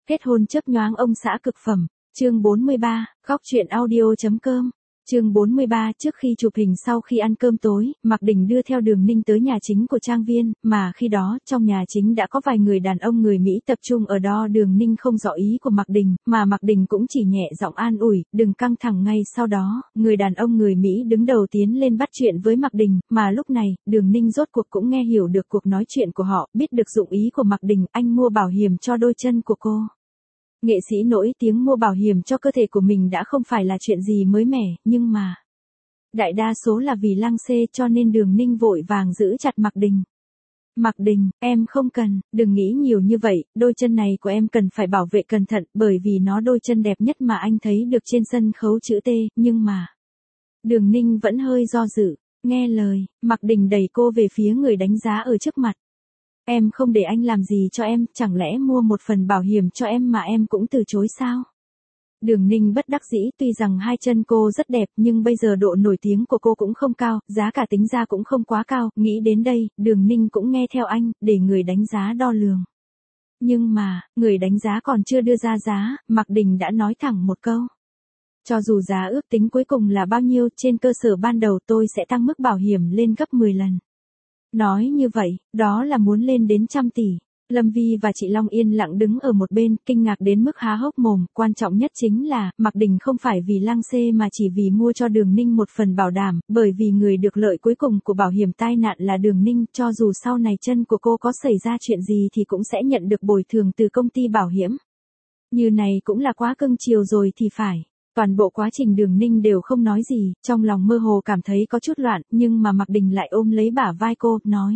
Kết hôn chớp nhoáng ông xã cực phẩm, chương 43, góc truyện audio.com. Chương 43. Trước khi chụp hình sau khi ăn cơm tối, Mạc Đình đưa theo Đường Ninh tới nhà chính của trang viên, mà khi đó, trong nhà chính đã có vài người đàn ông người Mỹ tập trung ở đó. Đường Ninh không rõ ý của Mạc Đình, mà Mạc Đình cũng chỉ nhẹ giọng an ủi, đừng căng thẳng. Ngay sau đó, người đàn ông người Mỹ đứng đầu tiến lên bắt chuyện với Mạc Đình, mà lúc này, Đường Ninh rốt cuộc cũng nghe hiểu được cuộc nói chuyện của họ, biết được dụng ý của Mạc Đình. Anh mua bảo hiểm cho đôi chân của cô. Nghệ sĩ nổi tiếng mua bảo hiểm cho cơ thể của mình đã không phải là chuyện gì mới mẻ, nhưng mà đại đa số là vì lăng xê, cho nên Đường Ninh vội vàng giữ chặt Mạc Đình. Mạc Đình, em không cần, đừng nghĩ nhiều như vậy, đôi chân này của em cần phải bảo vệ cẩn thận, bởi vì nó đôi chân đẹp nhất mà anh thấy được trên sân khấu chữ T, nhưng mà Đường Ninh vẫn hơi do dự, nghe lời, Mạc Đình đẩy cô về phía người đánh giá ở trước mặt. Em không để anh làm gì cho em, chẳng lẽ mua một phần bảo hiểm cho em mà em cũng từ chối sao? Đường Ninh bất đắc dĩ, tuy rằng hai chân cô rất đẹp nhưng bây giờ độ nổi tiếng của cô cũng không cao, giá cả tính ra cũng không quá cao, nghĩ đến đây, Đường Ninh cũng nghe theo anh, để người đánh giá đo lường. Nhưng mà, người đánh giá còn chưa đưa ra giá, Mạc Đình đã nói thẳng một câu. Cho dù giá ước tính cuối cùng là bao nhiêu, trên cơ sở ban đầu tôi sẽ tăng mức bảo hiểm lên gấp 10 lần. Nói như vậy, đó là muốn lên đến 100 tỷ. Lâm Vi và chị Long yên lặng đứng ở một bên, kinh ngạc đến mức há hốc mồm. Quan trọng nhất chính là, Mạc Đình không phải vì lăng xê mà chỉ vì mua cho Đường Ninh một phần bảo đảm, bởi vì người được lợi cuối cùng của bảo hiểm tai nạn là Đường Ninh, cho dù sau này chân của cô có xảy ra chuyện gì thì cũng sẽ nhận được bồi thường từ công ty bảo hiểm. Như này cũng là quá cưng chiều rồi thì phải. Toàn bộ quá trình Đường Ninh đều không nói gì, trong lòng mơ hồ cảm thấy có chút loạn, nhưng mà Mạc Đình lại ôm lấy bả vai cô, nói.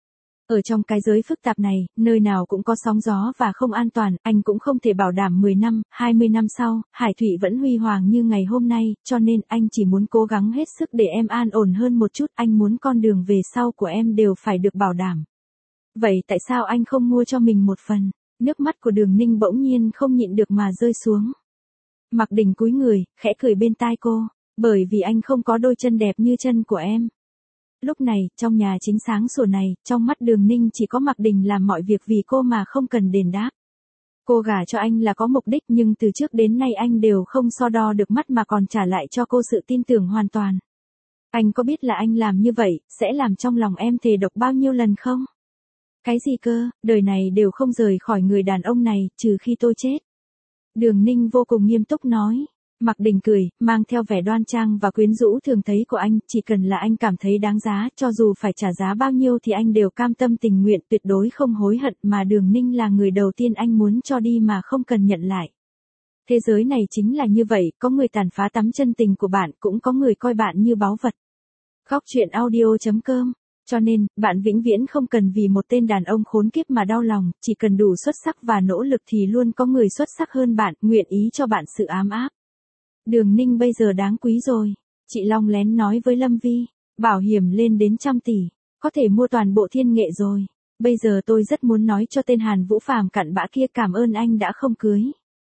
Ở trong cái giới phức tạp này, nơi nào cũng có sóng gió và không an toàn, anh cũng không thể bảo đảm 10 năm, 20 năm sau, Hải Thụy vẫn huy hoàng như ngày hôm nay, cho nên anh chỉ muốn cố gắng hết sức để em an ổn hơn một chút, anh muốn con đường về sau của em đều phải được bảo đảm. Vậy tại sao anh không mua cho mình một phần? Nước mắt của Đường Ninh bỗng nhiên không nhịn được mà rơi xuống. Mạc Đình cúi người, khẽ cười bên tai cô, bởi vì anh không có đôi chân đẹp như chân của em. Lúc này, trong nhà chính sáng sủa này, trong mắt Đường Ninh chỉ có Mạc Đình làm mọi việc vì cô mà không cần đền đáp. Cô gả cho anh là có mục đích nhưng từ trước đến nay anh đều không so đo được mắt mà còn trả lại cho cô sự tin tưởng hoàn toàn. Anh có biết là anh làm như vậy, sẽ làm trong lòng em thề độc bao nhiêu lần không? Cái gì cơ, đời này đều không rời khỏi người đàn ông này, trừ khi tôi chết. Đường Ninh vô cùng nghiêm túc nói. Mạc Đình cười, mang theo vẻ đoan trang và quyến rũ thường thấy của anh, chỉ cần là anh cảm thấy đáng giá, cho dù phải trả giá bao nhiêu thì anh đều cam tâm tình nguyện, tuyệt đối không hối hận, mà Đường Ninh là người đầu tiên anh muốn cho đi mà không cần nhận lại. Thế giới này chính là như vậy, có người tàn phá tắm chân tình của bạn, cũng có người coi bạn như báu vật. Góc truyện audio.com. Cho nên, bạn vĩnh viễn không cần vì một tên đàn ông khốn kiếp mà đau lòng, chỉ cần đủ xuất sắc và nỗ lực thì luôn có người xuất sắc hơn bạn, nguyện ý cho bạn sự ấm áp. Đường Ninh bây giờ đáng quý rồi. Chị Long lén nói với Lâm Vi, bảo hiểm lên đến 100 tỷ, có thể mua toàn bộ Thiên Nghệ rồi. Bây giờ tôi rất muốn nói cho tên Hàn Vũ Phàm cặn bã kia cảm ơn anh đã không cưới.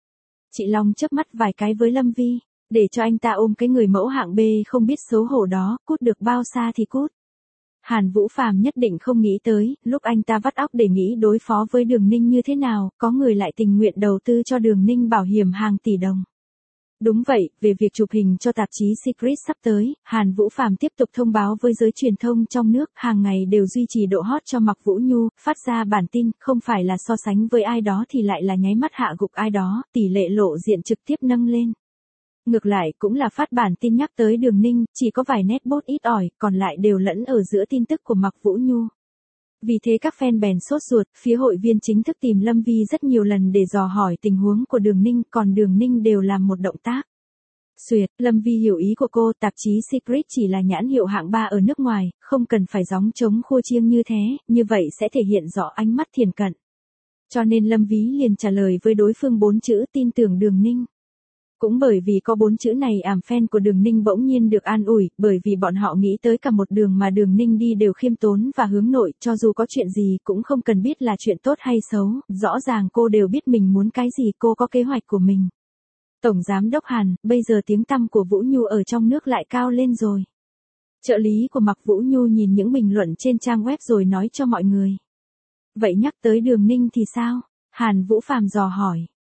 Chị Long chớp mắt vài cái với Lâm Vi, để cho anh ta ôm cái người mẫu hạng B không biết xấu hổ đó, cút được bao xa thì cút. Hàn Vũ Phàm nhất định không nghĩ tới, lúc anh ta vắt óc để nghĩ đối phó với Đường Ninh như thế nào, có người lại tình nguyện đầu tư cho Đường Ninh bảo hiểm hàng tỷ đồng. Đúng vậy, về việc chụp hình cho tạp chí Secret sắp tới, Hàn Vũ Phàm tiếp tục thông báo với giới truyền thông trong nước, hàng ngày đều duy trì độ hot cho Mạc Vũ Nhu, phát ra bản tin, không phải là so sánh với ai đó thì lại là nháy mắt hạ gục ai đó, tỷ lệ lộ diện trực tiếp nâng lên. Ngược lại cũng là phát bản tin nhắc tới Đường Ninh, chỉ có vài nét bốt ít ỏi, còn lại đều lẫn ở giữa tin tức của Mạc Vũ Nhu. Vì thế các fan bèn sốt ruột, phía hội viên chính thức tìm Lâm Vi rất nhiều lần để dò hỏi tình huống của Đường Ninh, còn Đường Ninh đều làm một động tác. Xuyệt, Lâm Vi hiểu ý của cô, tạp chí Secret chỉ là nhãn hiệu hạng 3 ở nước ngoài, không cần phải gióng trống khua chiêng như thế, như vậy sẽ thể hiện rõ ánh mắt thiển cận. Cho nên Lâm Vi liền trả lời với đối phương 4 chữ tin tưởng Đường Ninh. Cũng bởi vì có 4 chữ này fan của Đường Ninh bỗng nhiên được an ủi, bởi vì bọn họ nghĩ tới cả một đường mà Đường Ninh đi đều khiêm tốn và hướng nội, cho dù có chuyện gì cũng không cần biết là chuyện tốt hay xấu, rõ ràng cô đều biết mình muốn cái gì, cô có kế hoạch của mình. Tổng giám đốc Hàn, bây giờ tiếng tăm của Vũ Nhu ở trong nước lại cao lên rồi. Trợ lý của Mạc Vũ Nhu nhìn những bình luận trên trang web rồi nói cho mọi người. Vậy nhắc tới Đường Ninh thì sao? Hàn Vũ Phàm dò hỏi.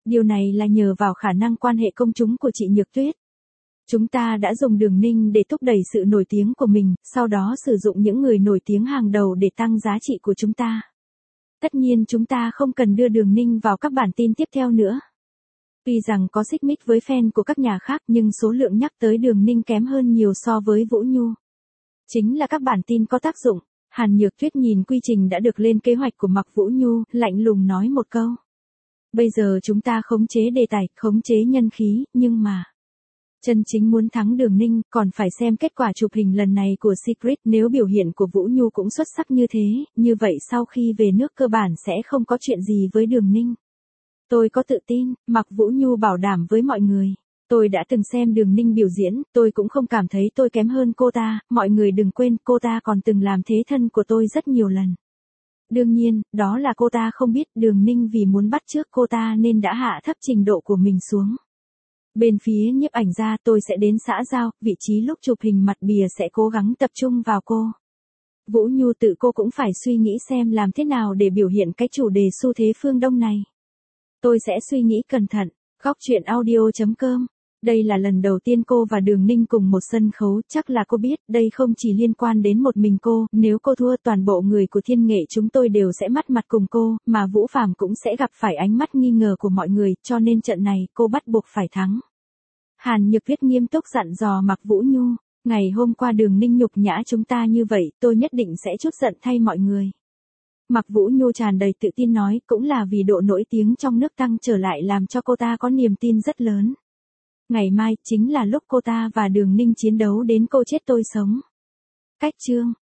Điều này là nhờ vào khả năng quan hệ công chúng của chị Nhược Tuyết. Chúng ta đã dùng Đường Ninh để thúc đẩy sự nổi tiếng của mình, sau đó sử dụng những người nổi tiếng hàng đầu để tăng giá trị của chúng ta. Tất nhiên chúng ta không cần đưa Đường Ninh vào các bản tin tiếp theo nữa. Tuy rằng có xích mích với fan của các nhà khác nhưng số lượng nhắc tới Đường Ninh kém hơn nhiều so với Vũ Nhu. Chính là các bản tin có tác dụng. Hàn Nhược Tuyết nhìn quy trình đã được lên kế hoạch của Mạc Vũ Nhu, lạnh lùng nói một câu. Bây giờ chúng ta khống chế đề tài, khống chế nhân khí, nhưng mà chân chính muốn thắng Đường Ninh, còn phải xem kết quả chụp hình lần này của Secret. Nếu biểu hiện của Vũ Nhu cũng xuất sắc như thế, như vậy sau khi về nước cơ bản sẽ không có chuyện gì với Đường Ninh. Tôi có tự tin, Mạc Vũ Nhu bảo đảm với mọi người. Tôi đã từng xem Đường Ninh biểu diễn, tôi cũng không cảm thấy tôi kém hơn cô ta, mọi người đừng quên cô ta còn từng làm thế thân của tôi rất nhiều lần. Đương nhiên, đó là cô ta không biết Đường Ninh vì muốn bắt chước cô ta nên đã hạ thấp trình độ của mình xuống. Bên phía nhiếp ảnh gia tôi sẽ đến xã giao, vị trí lúc chụp hình mặt bìa sẽ cố gắng tập trung vào cô. Vũ Nhu tự cô cũng phải suy nghĩ xem làm thế nào để biểu hiện cái chủ đề xu thế phương Đông này. Tôi sẽ suy nghĩ cẩn thận. Góc truyện audio.com. Đây là lần đầu tiên cô và Đường Ninh cùng một sân khấu, chắc là cô biết, đây không chỉ liên quan đến một mình cô, nếu cô thua toàn bộ người của Thiên Nghệ chúng tôi đều sẽ mất mặt cùng cô, mà Vũ Phàm cũng sẽ gặp phải ánh mắt nghi ngờ của mọi người, cho nên trận này cô bắt buộc phải thắng. Hàn Nhược Tuyết nghiêm túc dặn dò Mạc Vũ Nhu, ngày hôm qua Đường Ninh nhục nhã chúng ta như vậy, tôi nhất định sẽ trút giận thay mọi người. Mạc Vũ Nhu tràn đầy tự tin nói, cũng là vì độ nổi tiếng trong nước tăng trở lại làm cho cô ta có niềm tin rất lớn. Ngày mai chính là lúc cô ta và Đường Ninh chiến đấu đến cô chết tôi sống. Cách chương